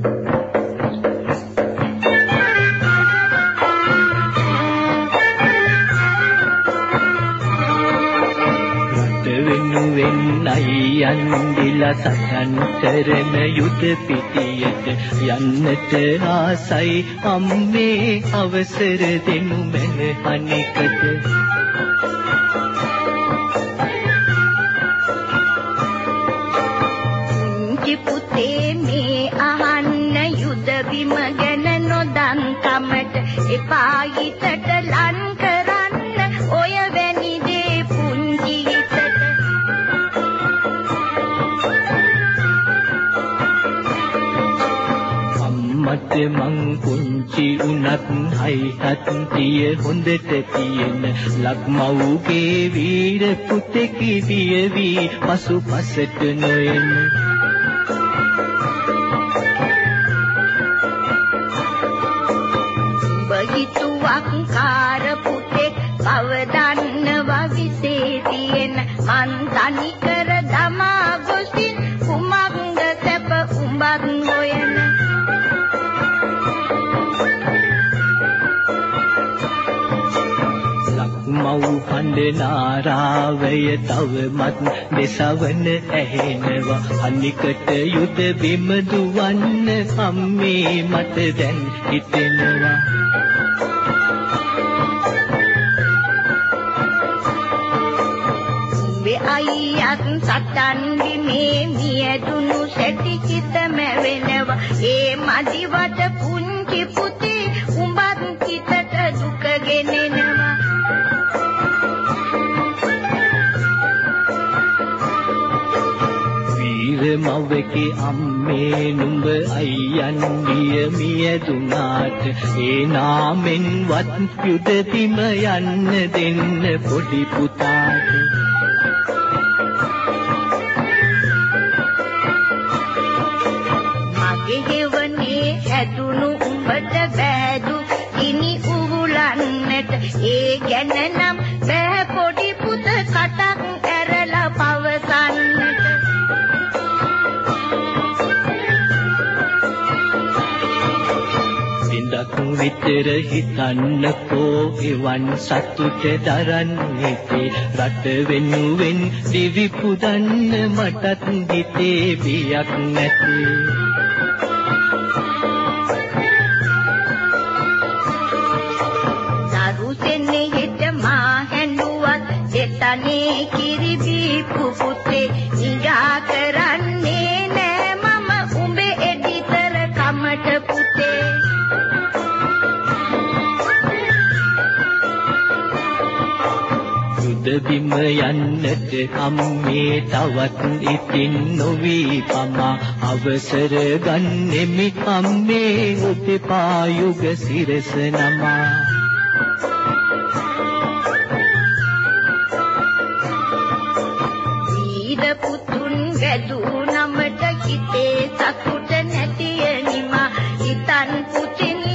යන්දිලා සටන් කරන යුද පිටියට යන්නට ආසයි අම්මේ අවසර දෙනු මැන අනිකට පුංචි පුතේ මේ අහන්න යුද බිම ගැන නොදන් කමට එපා හිතට ලන් කරන්න ඔය වැනි දේ පුංචි හිතට මට මං පුංචි උනත් හයිහත් තිය හොඳට තියෙන ලක්මව්ගේ වීර පුතෙක් විය වී පසුපසට නොයන බහිතුවක් කාර පුතෙක් පවදන්නවා විසේ තියෙන මන් තනි කර දමා ගොසින් කුමක්ද සැප උඹත් හොයන මව් කඳ නාරාවය තවමත් දෙසවන ඇහෙනවා අනිකට යුද බිම දුවන්න අම්මේ මට දැන් හිතෙනවා මේ අයියත් සටන් බිමේ මියදුණු සැටි කිතම වෙනවා ඒ මදිවට පුංචි පුතේ උඹත් කිතට දුක ගෙනෙනවා මව්වගේ අම්මේ නුඹ අයියන් මියදුනාට ඒ නාමෙන්වත් යුද බිම යන්න දෙන්න පොඩි පුතාට මගේ හෙවනේ හැදුණු උඹට බෑදු ඉනි උහුලන්නට ඒ ගැන නම් බෑ පොඩි පුත කටක් ඇරලා පවසන්නට විතර හිතන්නකෝ එවන් සතුට දරන්නේ රට වෙනුවෙන් දිවි පුදන්න මටත් හිතේ බියක් නැති දරුසෙන්නේ හෙට මා හැඬුවත් දෙතනේ කිරි බීපු පුතේ නිගා කරන්නේ නෑ මම උඹේ එඩිතර කමට පුතේ බිම යන්නට අම්මේ තවත් ඉතින් නොවී පමා අවසර ගන්නෙමි අම්මේ උපපා යුග සිරස නමා ඊද පුතුන් වැදූ නමට හිතේ සතුට නැතිය නිමා හිතන් පුතින්